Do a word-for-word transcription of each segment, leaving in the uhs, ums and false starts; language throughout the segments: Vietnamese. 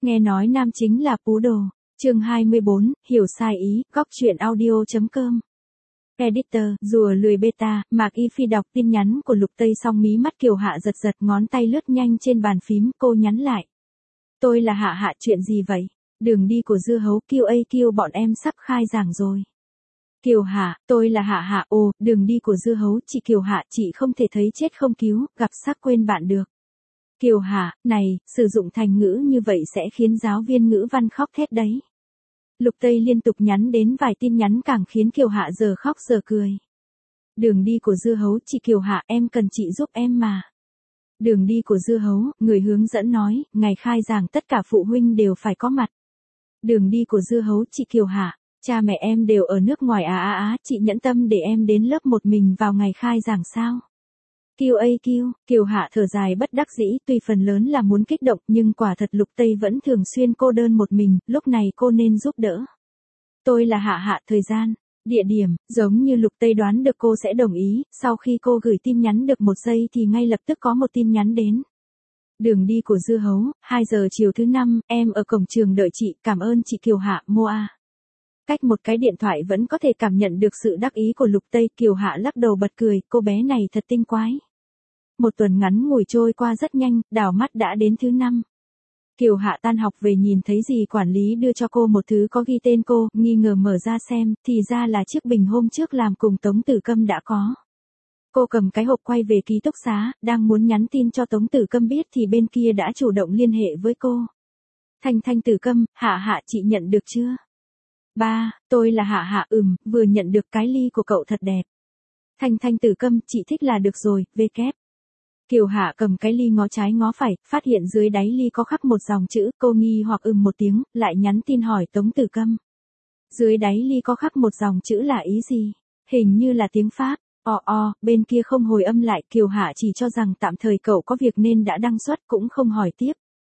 Nghe nói nam chính là Pú Đồ. Chương hai mươi bốn, hiểu sai ý, góc truyện audio.com. Editor, rùa lười beta, Mạc Y Phi đọc tin nhắn của Lục Tây xong mí mắt Kiều Hạ giật giật, ngón tay lướt nhanh trên bàn phím, cô nhắn lại. Tôi là Hạ Hạ, chuyện gì vậy? Đường đi của dưa hấu Q A Q, bọn em sắp khai giảng rồi. Kiều Hạ, tôi là Hạ Hạ, ồ, đường đi của dưa hấu, chị Kiều Hạ, chị không thể thấy chết không cứu, gặp sắc quên bạn được. Kiều Hạ, này, sử dụng thành ngữ như vậy sẽ khiến giáo viên ngữ văn khóc thét đấy. Lục Tây liên tục nhắn đến vài tin nhắn càng khiến Kiều Hạ giờ khóc giờ cười. Đường đi của dưa hấu, chị Kiều Hạ, em cần chị giúp em mà. Đường đi của dưa hấu, người hướng dẫn nói, ngày khai giảng tất cả phụ huynh đều phải có mặt. Đường đi của dưa hấu, chị Kiều Hạ, cha mẹ em đều ở nước ngoài à à à, chị nhẫn tâm để em đến lớp một mình vào ngày khai giảng sao? Q A Q, Kiều Hạ thở dài bất đắc dĩ, tuy phần lớn là muốn kích động nhưng quả thật Lục Tây vẫn thường xuyên cô đơn một mình, lúc này cô nên giúp đỡ. Tôi là Hạ Hạ, thời gian, địa điểm, giống như Lục Tây đoán được cô sẽ đồng ý, sau khi cô gửi tin nhắn được một giây thì ngay lập tức có một tin nhắn đến. Đường đi của dưa hấu, hai giờ chiều thứ năm, em ở cổng trường đợi chị, cảm ơn chị Kiều Hạ, Moa. Cách một cái điện thoại vẫn có thể cảm nhận được sự đắc ý của Lục Tây, Kiều Hạ lắc đầu bật cười, cô bé này thật tinh quái. Một tuần ngắn ngủi trôi qua rất nhanh, đảo mắt đã đến thứ năm. Kiều Hạ tan học về nhìn thấy dì quản lý đưa cho cô một thứ có ghi tên cô, nghi ngờ mở ra xem, thì ra là chiếc bình hôm trước làm cùng Tống Tử Câm đã có. Cô cầm cái hộp quay về ký túc xá, đang muốn nhắn tin cho Tống Tử Câm biết thì bên kia đã chủ động liên hệ với cô. Thanh Thanh Tử Câm, Hạ Hạ chị nhận được chưa? Ba, tôi là Hạ Hạ, ừm, vừa nhận được cái ly của cậu thật đẹp. Thanh Thanh Tử Câm, chị thích là được rồi, về kép. Kiều Hạ cầm cái ly ngó trái ngó phải, phát hiện dưới đáy ly có khắc một dòng chữ, cô nghi hoặc ừm một tiếng, lại nhắn tin hỏi Tống Tử Câm. Dưới đáy ly có khắc một dòng chữ là ý gì? Hình như là tiếng Pháp. O o, bên kia không hồi âm lại, Kiều Hạ chỉ cho rằng tạm thời cậu có việc nên đã đăng xuất, cũng không hỏi tiếp.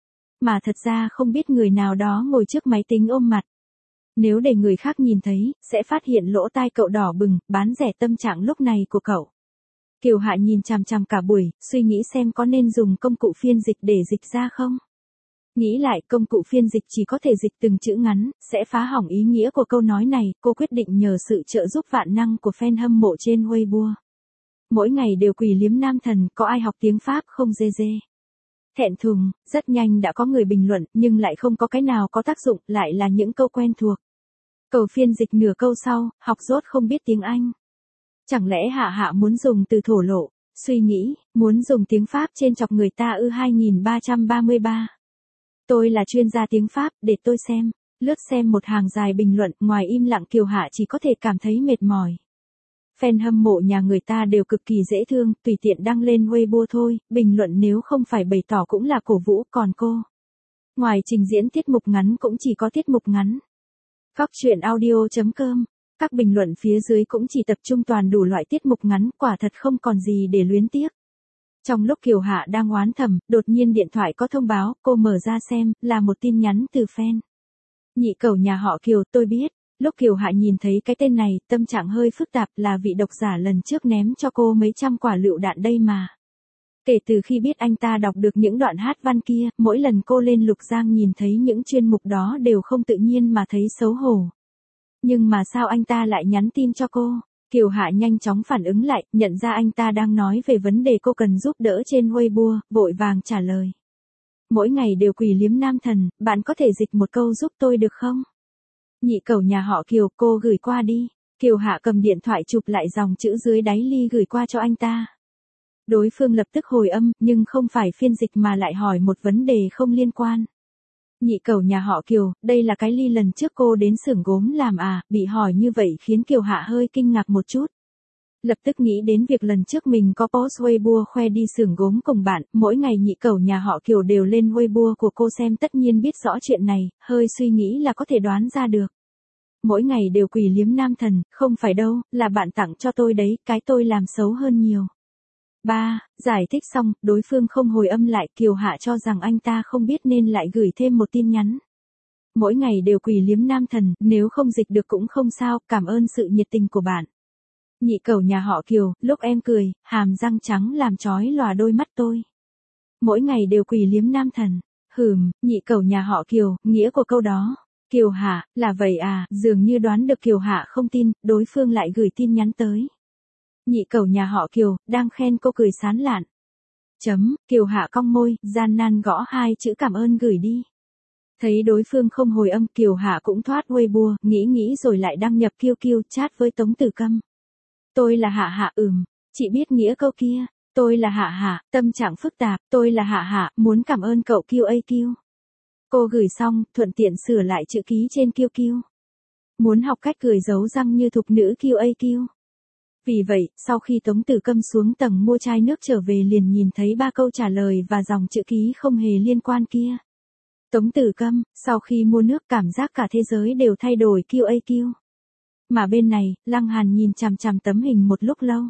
Mà thật ra không biết người nào đó ngồi trước máy tính ôm mặt. Nếu để người khác nhìn thấy, sẽ phát hiện lỗ tai cậu đỏ bừng, bán rẻ tâm trạng lúc này của cậu. Kiều Hạ nhìn chằm chằm cả buổi, suy nghĩ xem có nên dùng công cụ phiên dịch để dịch ra không. Nghĩ lại, công cụ phiên dịch chỉ có thể dịch từng chữ ngắn, sẽ phá hỏng ý nghĩa của câu nói này, cô quyết định nhờ sự trợ giúp vạn năng của fan hâm mộ trên Weibo. Mỗi ngày đều quỳ liếm nam thần, có ai học tiếng Pháp không dê dê. Thẹn thùng, rất nhanh đã có người bình luận, nhưng lại không có cái nào có tác dụng, lại là những câu quen thuộc. Cầu phiên dịch nửa câu sau, học dốt không biết tiếng Anh. Chẳng lẽ Hạ Hạ muốn dùng từ thổ lộ, suy nghĩ, muốn dùng tiếng Pháp trên chọc người ta ư? Hai nghìn ba trăm ba mươi ba. Tôi là chuyên gia tiếng Pháp, để tôi xem. Lướt xem một hàng dài bình luận, ngoài im lặng Kiều Hạ chỉ có thể cảm thấy mệt mỏi. Fan hâm mộ nhà người ta đều cực kỳ dễ thương, tùy tiện đăng lên Weibo thôi, bình luận nếu không phải bày tỏ cũng là cổ vũ, còn cô. Ngoài trình diễn tiết mục ngắn cũng chỉ có tiết mục ngắn. Góc truyện audio.com. Các bình luận phía dưới cũng chỉ tập trung toàn đủ loại tiết mục ngắn, quả thật không còn gì để luyến tiếc. Trong lúc Kiều Hạ đang oán thầm, đột nhiên điện thoại có thông báo, cô mở ra xem, là một tin nhắn từ fan. Nhị cẩu nhà họ Kiều, tôi biết. Lúc Kiều Hạ nhìn thấy cái tên này, tâm trạng hơi phức tạp, là vị độc giả lần trước ném cho cô mấy trăm quả lựu đạn đây mà. Kể từ khi biết anh ta đọc được những đoạn hát văn kia, mỗi lần cô lên Lục Giang nhìn thấy những chuyên mục đó đều không tự nhiên mà thấy xấu hổ. Nhưng mà sao anh ta lại nhắn tin cho cô? Kiều Hạ nhanh chóng phản ứng lại, nhận ra anh ta đang nói về vấn đề cô cần giúp đỡ trên Weibo, vội vàng trả lời. Mỗi ngày đều quỳ liếm nam thần, bạn có thể dịch một câu giúp tôi được không? Nhị cẩu nhà họ Kiều, cô gửi qua đi. Kiều Hạ cầm điện thoại chụp lại dòng chữ dưới đáy ly gửi qua cho anh ta. Đối phương lập tức hồi âm, nhưng không phải phiên dịch mà lại hỏi một vấn đề không liên quan. Nhị cẩu nhà họ Kiều, đây là cái ly lần trước cô đến xưởng gốm làm à? Bị hỏi như vậy khiến Kiều Hạ hơi kinh ngạc một chút. Lập tức nghĩ đến việc lần trước mình có post Weibo khoe đi xưởng gốm cùng bạn, mỗi ngày nhị cẩu nhà họ Kiều đều lên Weibo của cô xem, tất nhiên biết rõ chuyện này, hơi suy nghĩ là có thể đoán ra được. Mỗi ngày đều quỳ liếm nam thần, không phải đâu, là bạn tặng cho tôi đấy, cái tôi làm xấu hơn nhiều. Ba, giải thích xong, đối phương không hồi âm lại, Kiều Hạ cho rằng anh ta không biết nên lại gửi thêm một tin nhắn. Mỗi ngày đều quỳ liếm nam thần, nếu không dịch được cũng không sao, cảm ơn sự nhiệt tình của bạn. Nhị cẩu nhà họ Kiều, lúc em cười, hàm răng trắng làm chói lòa đôi mắt tôi. Mỗi ngày đều quỳ liếm nam thần. Hừm, nhị cẩu nhà họ Kiều, nghĩa của câu đó. Kiều Hạ, là vậy à, dường như đoán được Kiều Hạ không tin, đối phương lại gửi tin nhắn tới. Nhị cẩu nhà họ Kiều, đang khen cô cười sán lạn. Chấm, Kiều Hạ cong môi, gian nan gõ hai chữ cảm ơn gửi đi. Thấy đối phương không hồi âm, Kiều Hạ cũng thoát Weibo, nghĩ nghĩ rồi lại đăng nhập Q Q chat với Tống Tử Câm. Tôi là Hạ Hạ, ừm, chị biết nghĩa câu kia. Tôi là Hạ Hạ, tâm trạng phức tạp, tôi là Hạ Hạ, muốn cảm ơn cậu Q A Q. Cô gửi xong, thuận tiện sửa lại chữ ký trên Q Q. Muốn học cách cười dấu răng như thục nữ Q A Q. Vì vậy, sau khi Tống Tử Câm xuống tầng mua chai nước trở về liền nhìn thấy ba câu trả lời và dòng chữ ký không hề liên quan kia. Tống Tử Câm, sau khi mua nước cảm giác cả thế giới đều thay đổi Q A Q. Mà bên này, Lăng Hàn nhìn chằm chằm tấm hình một lúc lâu.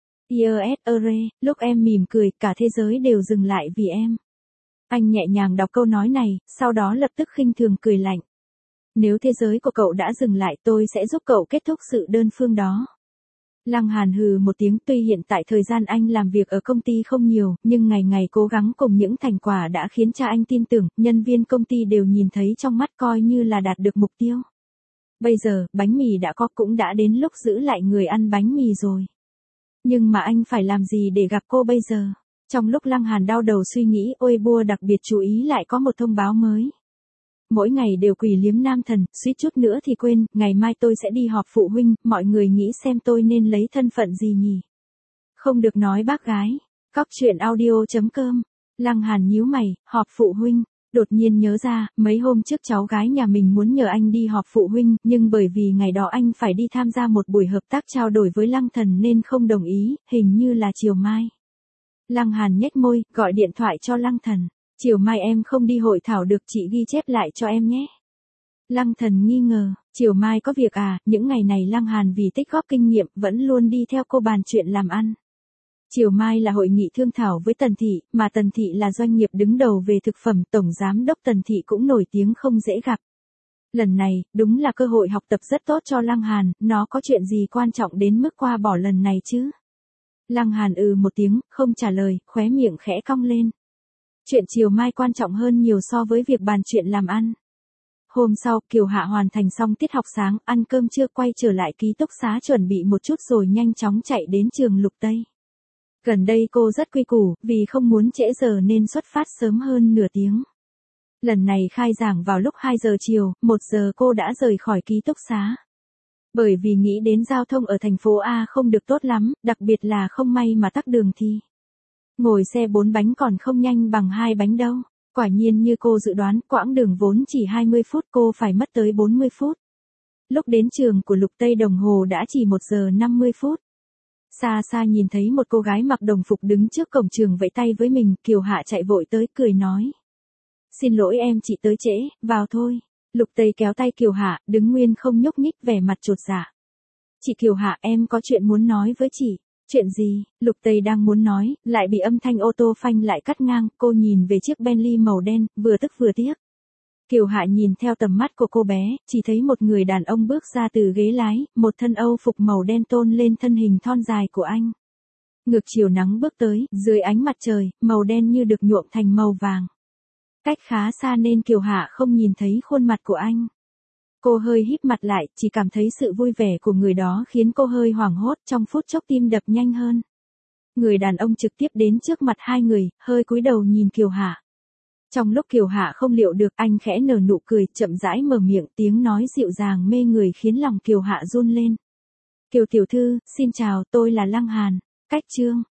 Yes, ere, lúc em mỉm cười, cả thế giới đều dừng lại vì em. Anh nhẹ nhàng đọc câu nói này, sau đó lập tức khinh thường cười lạnh. Nếu thế giới của cậu đã dừng lại tôi sẽ giúp cậu kết thúc sự đơn phương đó. Lăng Hàn hừ một tiếng, tuy hiện tại thời gian anh làm việc ở công ty không nhiều, nhưng ngày ngày cố gắng cùng những thành quả đã khiến cha anh tin tưởng, nhân viên công ty đều nhìn thấy trong mắt coi như là đạt được mục tiêu. Bây giờ, bánh mì đã có cũng đã đến lúc giữ lại người ăn bánh mì rồi. Nhưng mà anh phải làm gì để gặp cô bây giờ? Trong lúc Lăng Hàn đau đầu suy nghĩ, Weibo đặc biệt chú ý lại có một thông báo mới. Mỗi ngày đều quỷ liếm nam thần, suýt chút nữa thì quên, ngày mai tôi sẽ đi họp phụ huynh, mọi người nghĩ xem tôi nên lấy thân phận gì nhỉ? Không được nói bác gái. Cóc truyện audio chấm com. Lăng Hàn nhíu mày, họp phụ huynh. Đột nhiên nhớ ra, mấy hôm trước cháu gái nhà mình muốn nhờ anh đi họp phụ huynh, nhưng bởi vì ngày đó anh phải đi tham gia một buổi hợp tác trao đổi với Lăng Thần nên không đồng ý, hình như là chiều mai. Lăng Hàn nhếch môi, gọi điện thoại cho Lăng Thần. Chiều mai em không đi hội thảo được, chị ghi chép lại cho em nhé. Lăng Thần nghi ngờ, chiều mai có việc à, những ngày này Lăng Hàn vì tích góp kinh nghiệm vẫn luôn đi theo cô bàn chuyện làm ăn. Chiều mai là hội nghị thương thảo với Tần Thị, mà Tần Thị là doanh nghiệp đứng đầu về thực phẩm, tổng giám đốc Tần Thị cũng nổi tiếng không dễ gặp. Lần này, đúng là cơ hội học tập rất tốt cho Lăng Hàn, nó có chuyện gì quan trọng đến mức qua bỏ lần này chứ? Lăng Hàn ừ một tiếng, không trả lời, khóe miệng khẽ cong lên. Chuyện chiều mai quan trọng hơn nhiều so với việc bàn chuyện làm ăn. Hôm sau, Kiều Hạ hoàn thành xong tiết học sáng, ăn cơm trưa quay trở lại ký túc xá chuẩn bị một chút rồi nhanh chóng chạy đến trường Lục Tây. Gần đây cô rất quy củ, vì không muốn trễ giờ nên xuất phát sớm hơn nửa tiếng. Lần này khai giảng vào lúc hai giờ chiều, một giờ cô đã rời khỏi ký túc xá. Bởi vì nghĩ đến giao thông ở thành phố A không được tốt lắm, đặc biệt là không may mà tắc đường thì. Ngồi xe bốn bánh còn không nhanh bằng hai bánh đâu. Quả nhiên như cô dự đoán, quãng đường vốn chỉ hai mươi phút cô phải mất tới bốn mươi phút. Lúc đến trường của Lục Tây đồng hồ đã chỉ một giờ năm mươi phút. Xa xa nhìn thấy một cô gái mặc đồng phục đứng trước cổng trường vẫy tay với mình, Kiều Hạ chạy vội tới cười nói. Xin lỗi em chị tới trễ, vào thôi. Lục Tây kéo tay Kiều Hạ, đứng nguyên không nhúc nhích vẻ mặt chột dạ. Chị Kiều Hạ em có chuyện muốn nói với chị. Chuyện gì? Lục Tây đang muốn nói, lại bị âm thanh ô tô phanh lại cắt ngang, cô nhìn về chiếc Bentley màu đen, vừa tức vừa tiếc. Kiều Hạ nhìn theo tầm mắt của cô bé, chỉ thấy một người đàn ông bước ra từ ghế lái, một thân Âu phục màu đen tôn lên thân hình thon dài của anh. Ngược chiều nắng bước tới, dưới ánh mặt trời, màu đen như được nhuộm thành màu vàng. Cách khá xa nên Kiều Hạ không nhìn thấy khuôn mặt của anh. Cô hơi híp mặt lại, chỉ cảm thấy sự vui vẻ của người đó khiến cô hơi hoảng hốt, trong phút chốc tim đập nhanh hơn. Người đàn ông trực tiếp đến trước mặt hai người, hơi cúi đầu nhìn Kiều Hạ. Trong lúc Kiều Hạ không liệu được, anh khẽ nở nụ cười, chậm rãi mở miệng, tiếng nói dịu dàng mê người khiến lòng Kiều Hạ run lên. Kiều tiểu thư, xin chào, tôi là Lăng Hàn. Cách chương